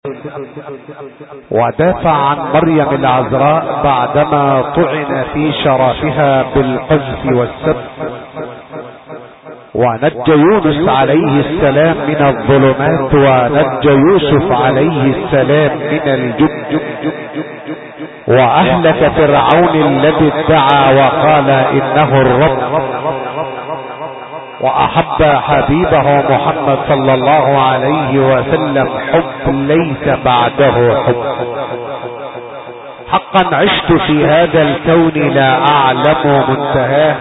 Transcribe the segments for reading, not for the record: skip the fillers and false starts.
ودافع عن مريم العذراء بعدما طعن في شرفها بالقذف والسب، ونجى يونس عليه السلام من الظلمات، ونجى يوسف عليه السلام من الجب، واهلك فرعون الذي ادعى وقال انه الرب، واحب حبيبه محمد صلى الله عليه وسلم حب ليس بعده حب. حقا عشت في هذا الكون لا اعلم منتهاه،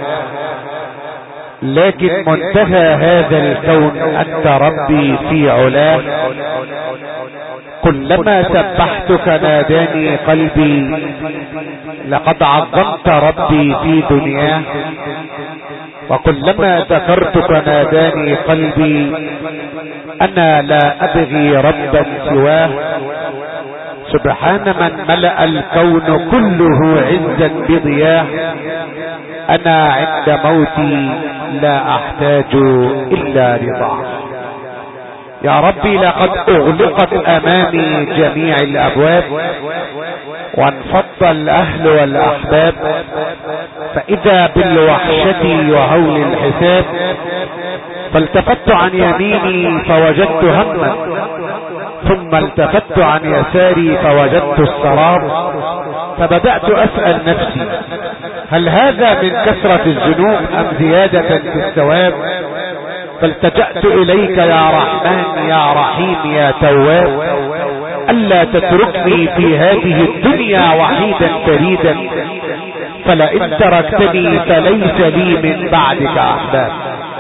لكن منتهى هذا الكون انت ربي في علاه. كلما سبحتك ناداني قلبي، لقد عظمت ربي في دنياه. وكلما ذكرتك ناداني قلبي، انا لا ابغي ربا سواه. سبحان من ملأ الكون كله عزا بضياه، انا عند موتي لا احتاج الا رضاه. يا ربي لقد اغلقت امامي جميع الابواب، وانفض الاهل والاحباب، فاذا بالوحشة وهول الحساب. فالتفت عن يميني فوجدت هما، ثم التفت عن يساري فوجدت السراب. فبدأت اسأل نفسي، هل هذا من كثرة الذنوب ام زيادة في الثواب؟ فالتجأت اليك يا رحمن يا رحيم يا تواب، الا تتركني في هذه الدنيا وحيدا فريدا، فلئن تركتني فليس لي من بعدك احباب.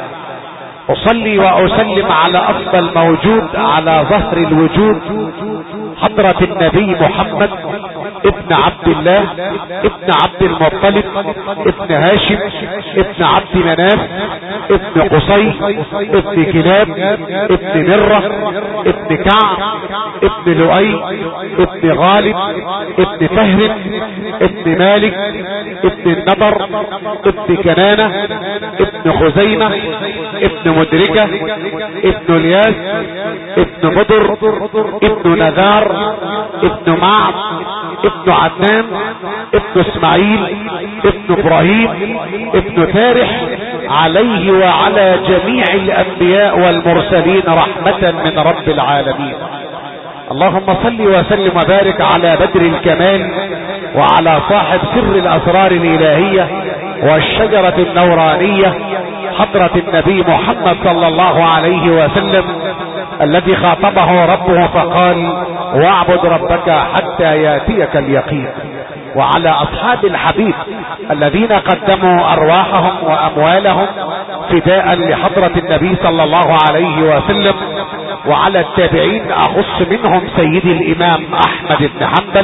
اصلي واسلم على افضل موجود على ظهر الوجود، حضرة النبي محمد ابن عبد الله ابن عبد المطلب ابن هاشم ابن عبد مناف ابن قصي ابن كلاب ابن مرة ابن كعب ابن لؤي ابن غالب ابن فهر ابن مالك ابن النضر ابن كنانة ابن خزيمة ابن مدركة ابن الياس ابن مدر ابن نذار ابن معد ابن عدنان ابن اسماعيل ابن ابراهيم ابن تارح، عليه وعلى جميع الانبياء والمرسلين رحمة من رب العالمين. اللهم صل وسلم وبارك على بدر الكمال، وعلى صاحب سر الاسرار الالهية والشجرة النورانية، حضرة النبي محمد صلى الله عليه وسلم، الذي خاطبه ربه فقال: واعبد ربك حتى ياتيك اليقين. وعلى اصحاب الحبيب الذين قدموا ارواحهم واموالهم فداء لحضرة النبي صلى الله عليه وسلم، وعلى التابعين، اخص منهم سيدي الامام احمد بن حنبل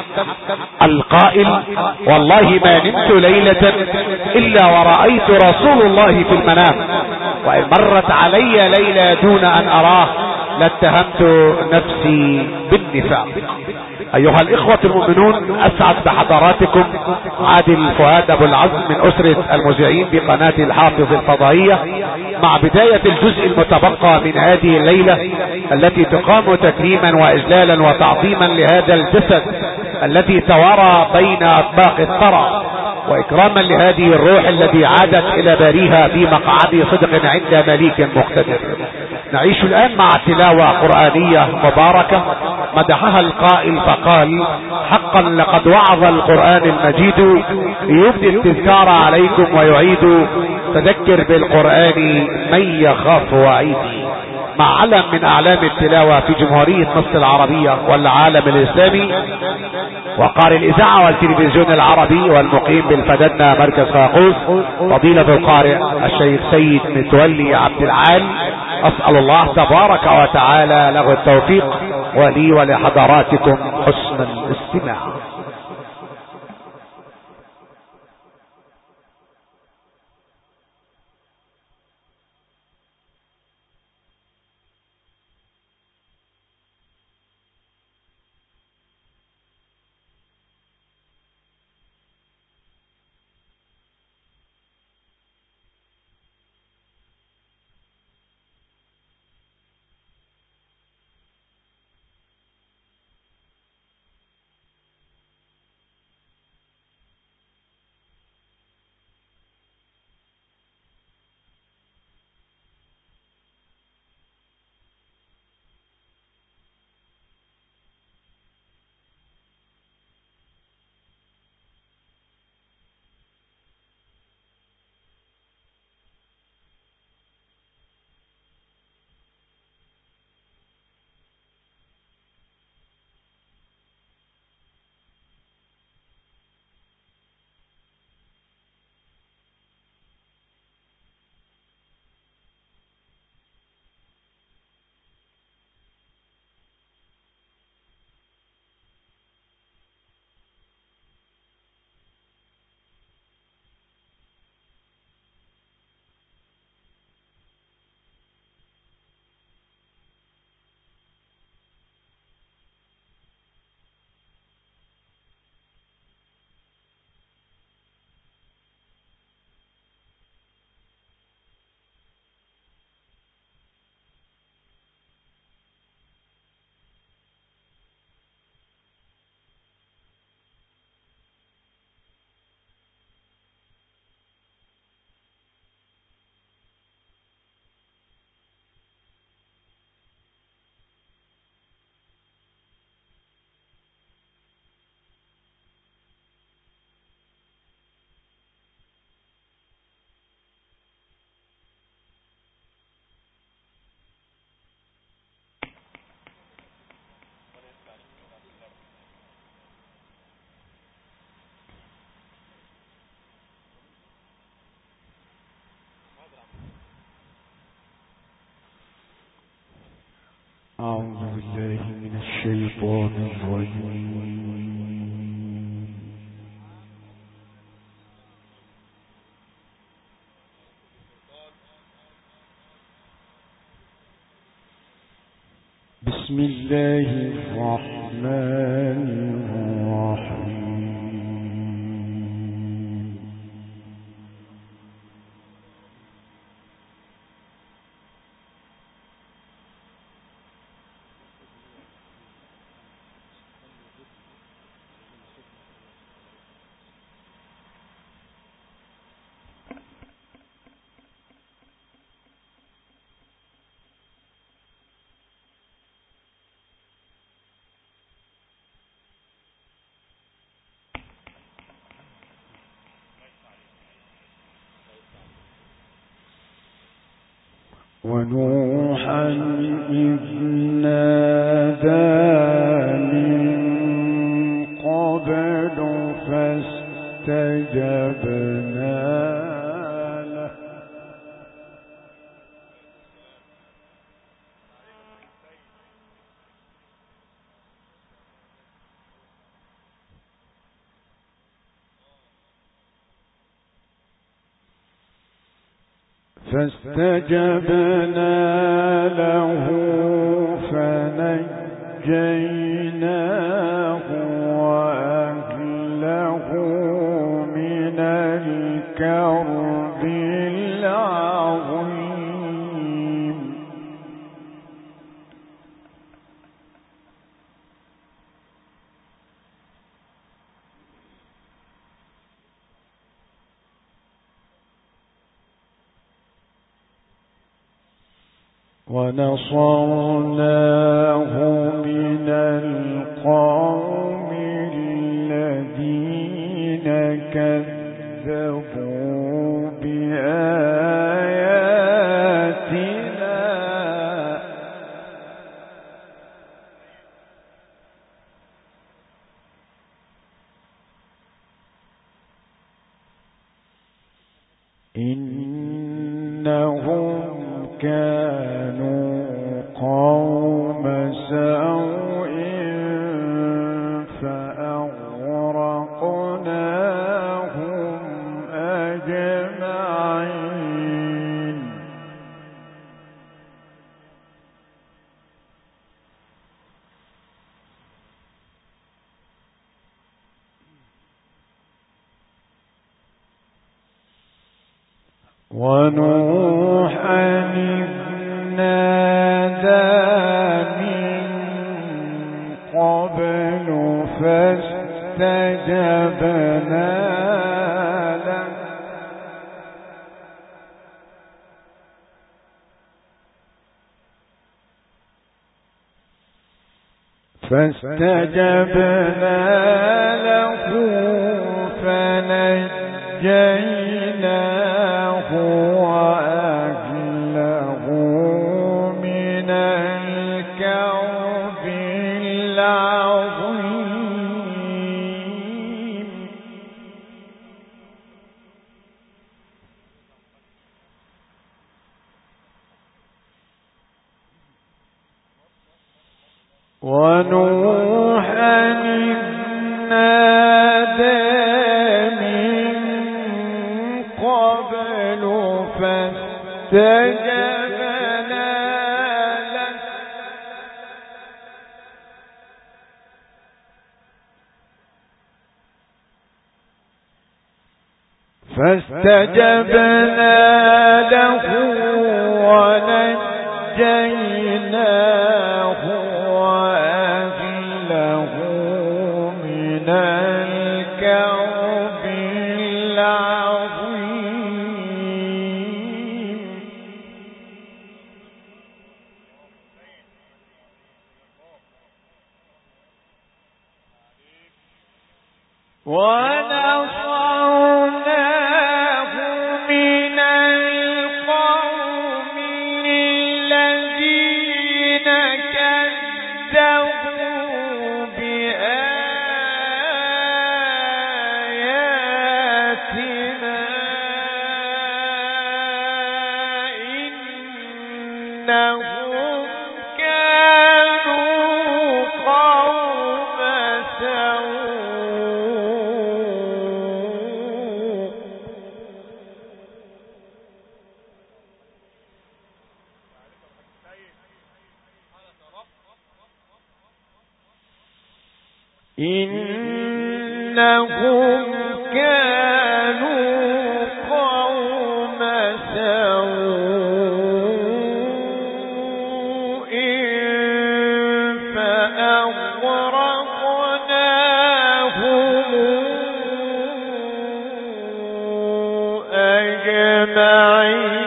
القائل: والله ما نمت ليلة الا ورأيت رسول الله في المنام، وان مرت علي ليلة دون ان اراه لاتهمت نفسي بالنفاق. ايها الاخوة المؤمنون، اسعد بحضراتكم عادل فؤاد ابو العزم من اسرة المذيعين بقناة الحافظ الفضائية، مع بداية الجزء المتبقى من هذه الليلة التي تقام تكريما واجلالا وتعظيما لهذا الجسد الذي توارى بين اطباق الثرى، واكراما لهذه الروح التي عادت الى باريها في مقعد صدق عند مليك مقتدر. نعيش الان مع تلاوة قرآنية مباركة مدحها القائل فقال: حقا لقد وعظ القرآن المجيد يبدي التذكار عليكم ويعيد، تذكر بالقرآن من يخاف وعيد. مع علم من اعلام التلاوة في جمهورية مصر العربية والعالم الاسلامي، وقارئ الاذاعة والتلفزيون العربي والمقيم بالفدنة مركز فاقوس، فضيلة القارئ الشيخ سيد متولي عبد العال. اسأل الله تبارك وتعالى له التوفيق، ولي ولحضراتكم حسن الاستماع. أعوذ بالله من الشيطان الرجيم. بسم الله الرحمن الرحيم. ونوحا إذ نادى من قبل فاستجبنا له فنجيناه وأهله من الكرب العظيم. ونصرناه من القوم الذين كذبوا بآياتنا إنهم كانوا قوم سوء فأغرقناهم أجمعين. ونوحا إذ نادى من قبل فاستجبنا له فنجيناه وأهله من الكرب العظيم. ونوحا إذ نادى من قبل فاستجبنا له ونجيناه وأهله من الكرب العظيم. ونصرناه من القوم الذين كذبوا بآياتنا إنهم كانوا إنهم كانوا قوم سوء فأغرقناهم أجمعين.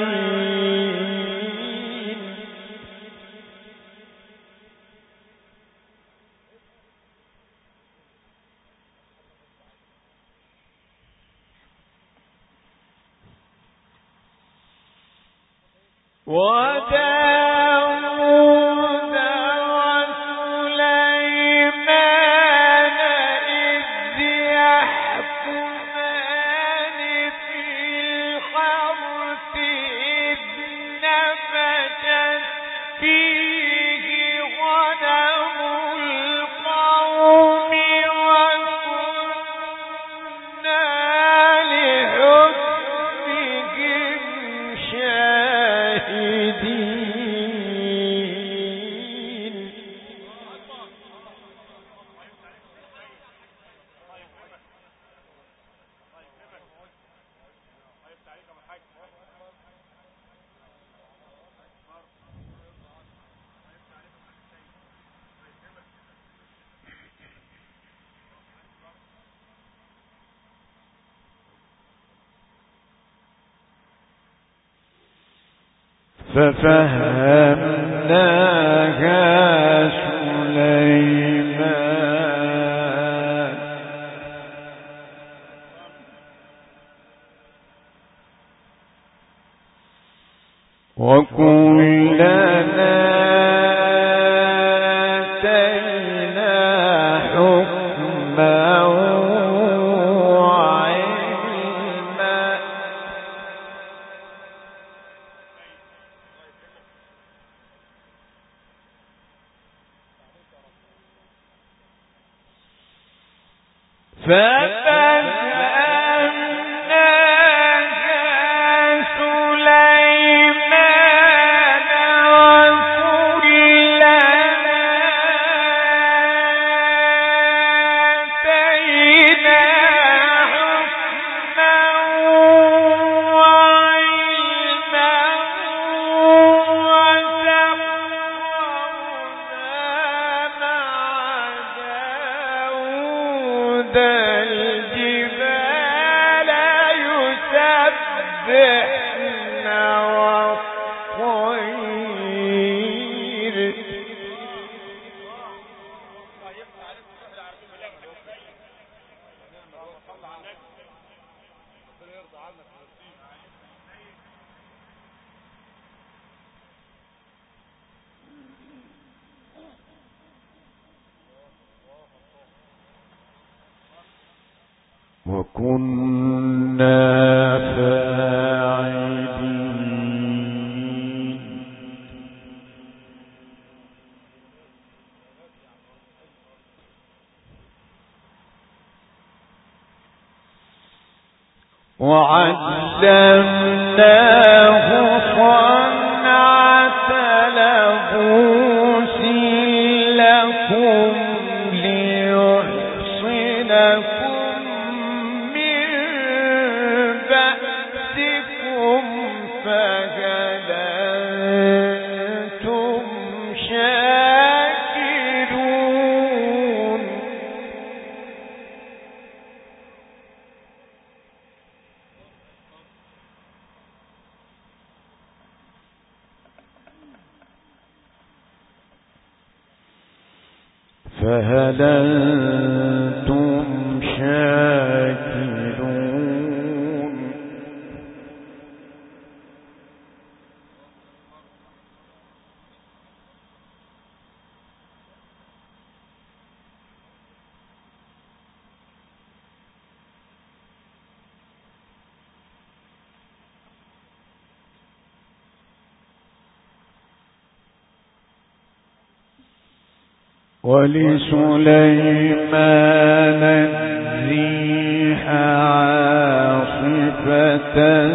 وداود وسليمان إذ يحكمان في الحرث إذ نفشت فيه غنم القوم وكنا لحكمهم شاهدين. ففهمناها سليمان وكلنا آتينا حكما وعلما. الجبال يسبحن والطير. وكنا فاعلين. وعلمناه صنعة لبوس لكم ليحصنكم من بأسكم فهل أنتم شاكرون. فهل أنتم شاكرون. ولسليمان الريح عاصفة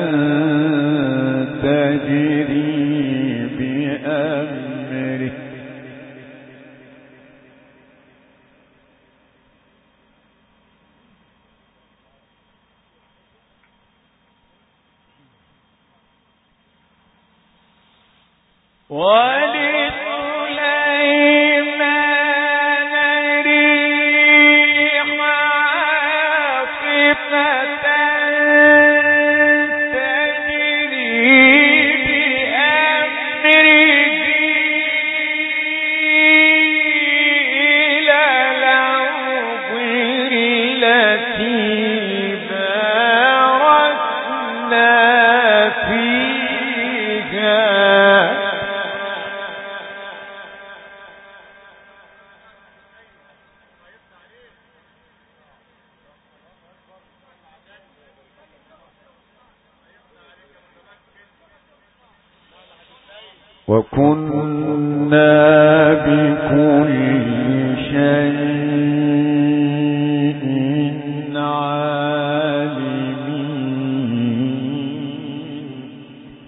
تجري بأمره وكنا بكل شيء عالمين.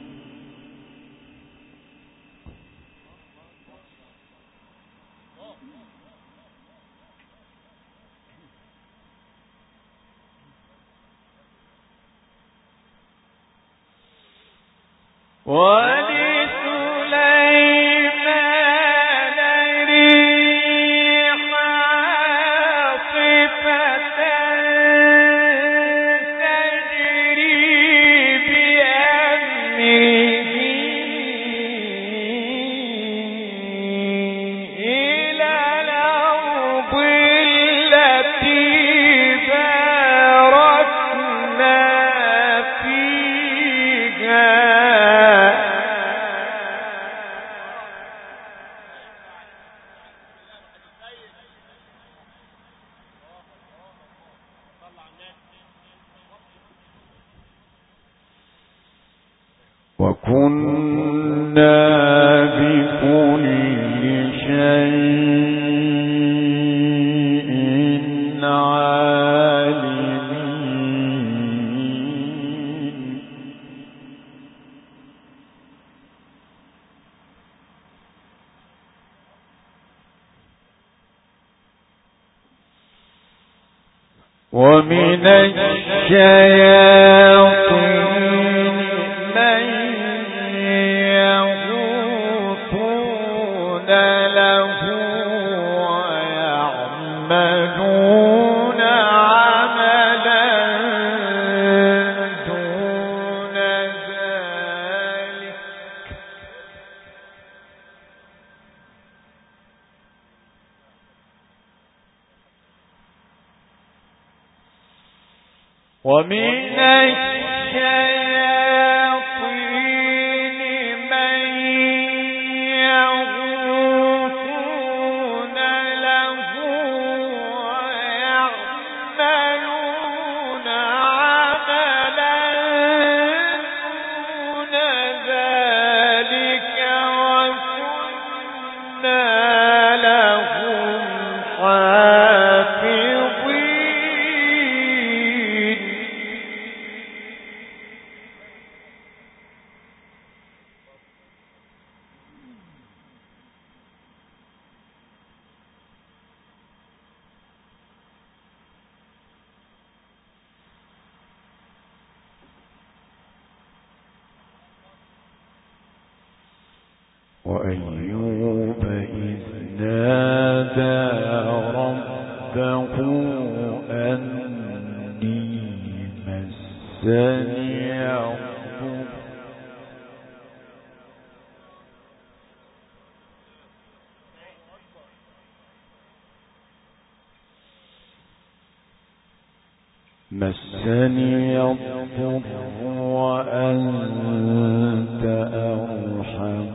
وكنا بكل شيء عالمين. ومن الشياطين من يغوصون له ويعملون عملا دون ذلك. ومن الشياطين من يغوصون له ويعملون عملا دون ذلك وكنا لهم حافظين. وأيوب إذ نادى ربه أني مسني الضر وأنت أرحم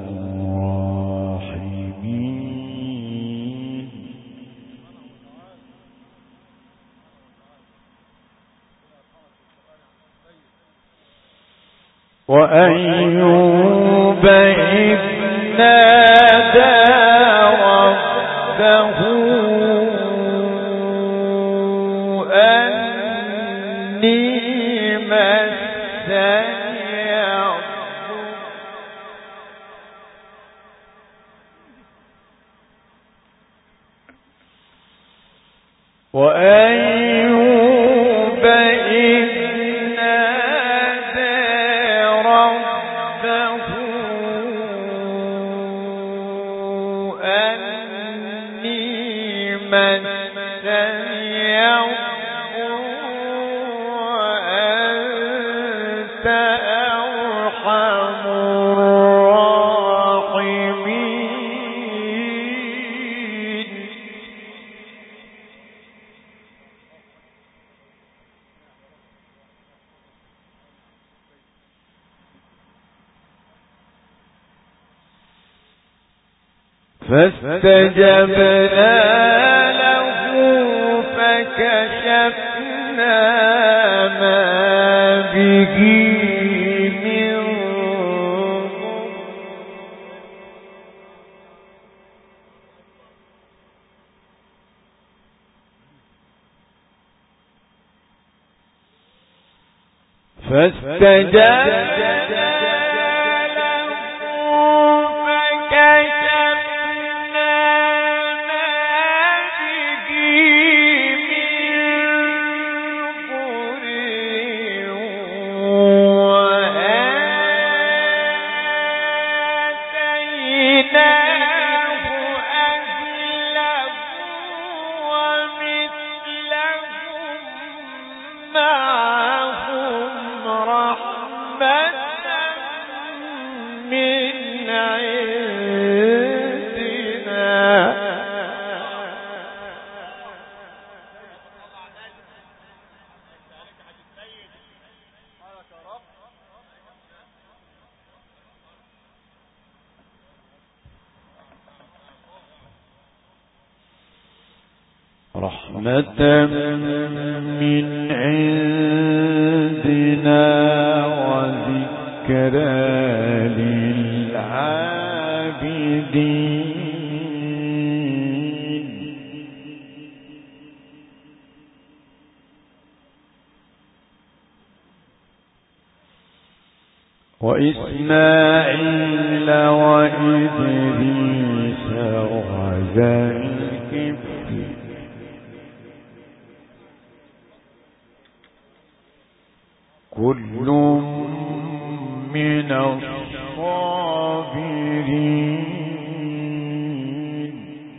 الراحمين. وأيوب إذ نادى ربه أني مسني الضر وأيوب إذ نادى ربه فاستجبنا له فكشفنا ما به من فاستجبنا رحمة من عندنا وذكرى للعابدين وإسماعيل وإدريس وذا الكفل كل من الصابرين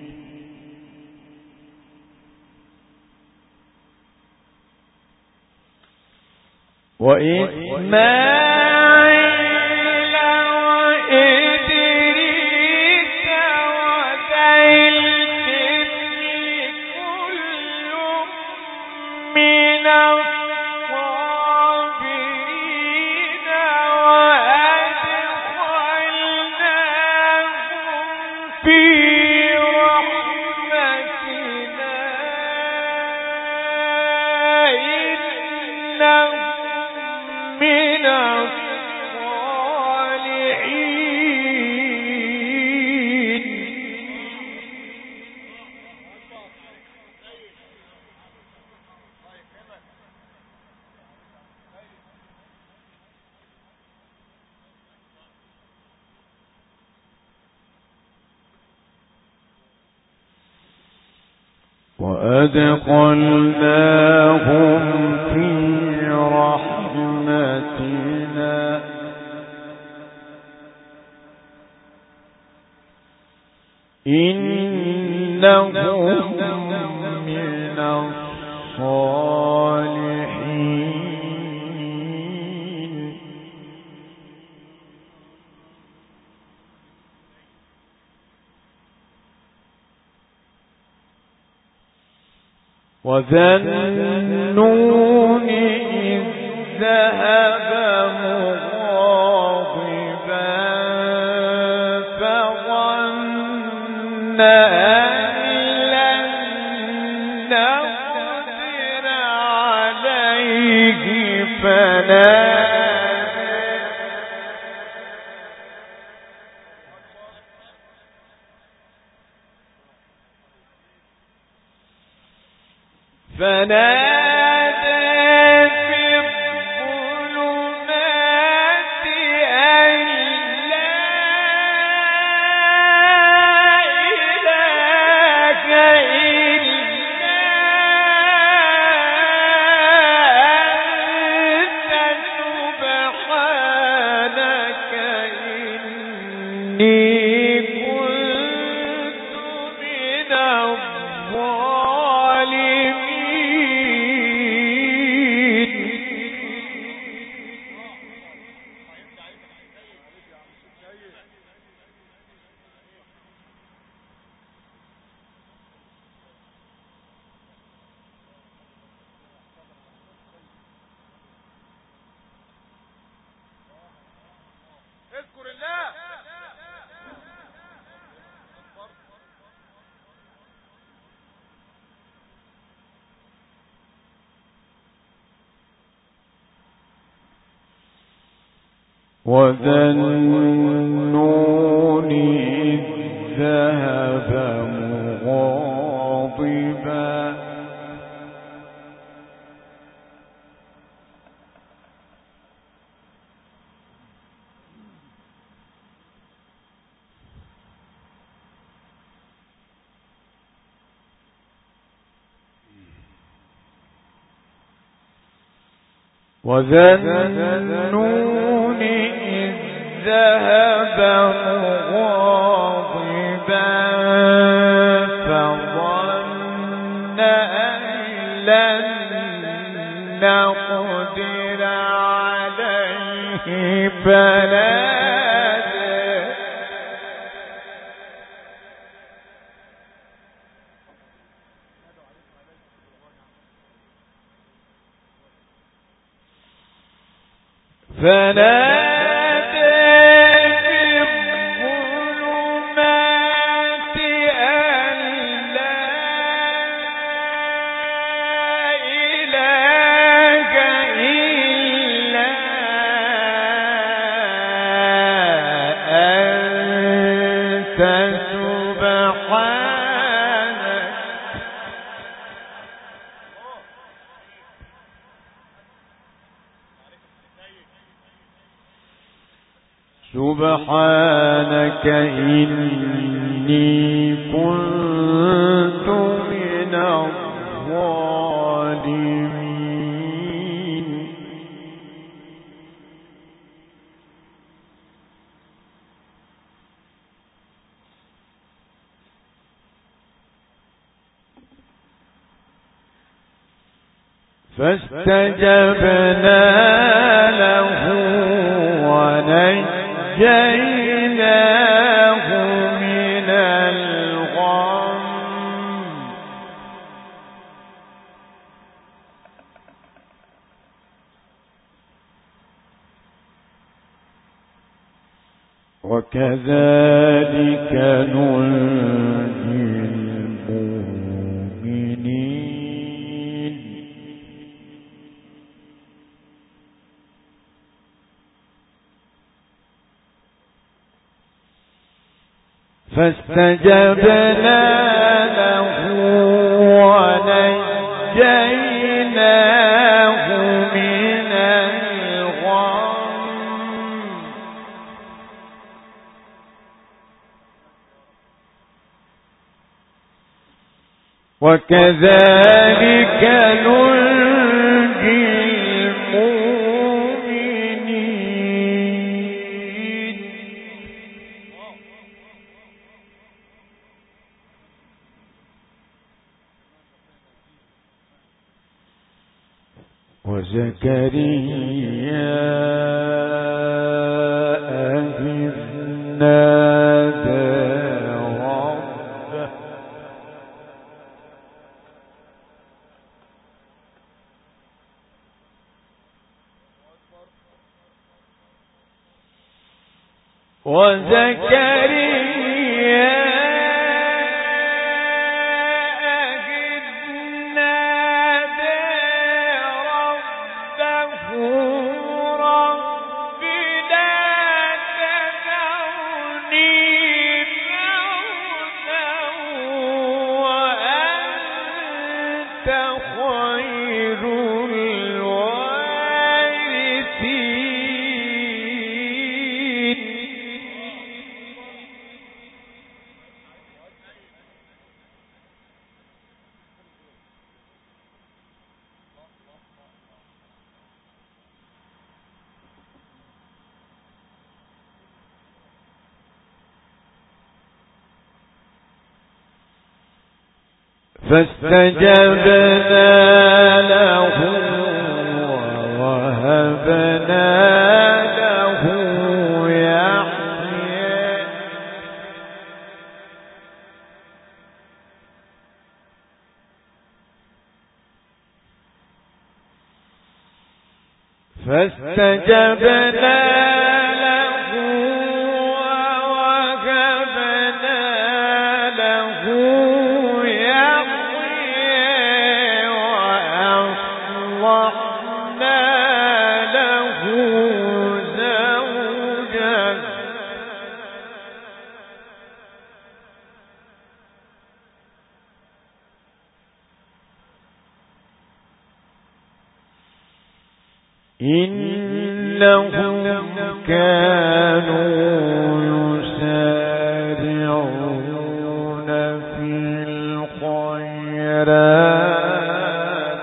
وإسماعيل وإدريس وذا الكفل كل من وأدخلناهم في رحمتنا إنهم من الصالحين وذا النون إذ ذهب مغاضبا فظن أن لن نقدر عليه فنادى في الظلمات أن لا إله إلا أنت سبحانك إني كنت من الظالمين وذا النون إذ ذهب مغاضبا وذا النون إذ ذهب مغاضبا فظن أن لن نقدر عليه فنادى في الظلمات أن لا إله إلا أنت سبحانك إني كنت من الظالمين فاستجبنا له ونجيناه من الغم وكذلك ننجي المؤمنين فاستجبنا له ونجيناه من الغم وكذلك ننجي المؤمنين وزكريا إذ نادى ربه فاستجبنا له ووهبنا له يحيى فاستجبنا له ووهبنا له وأصلحنا له زوجه إنهم كانوا يسارعون في الخيرات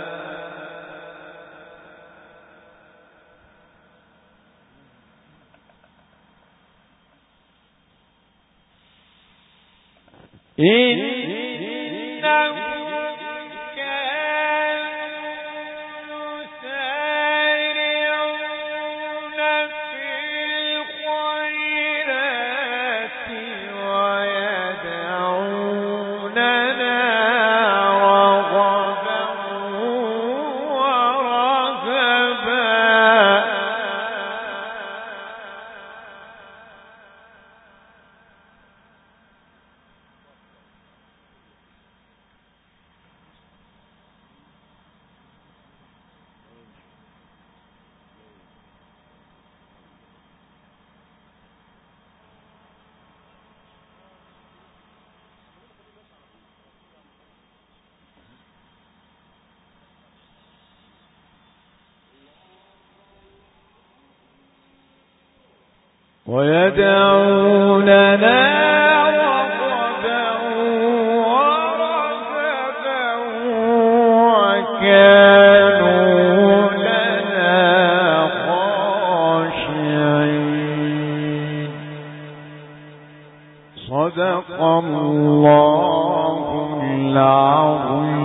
ويدعوننا رغبا ورهبا وكانوا لنا خاشعين. صدق الله العظيم.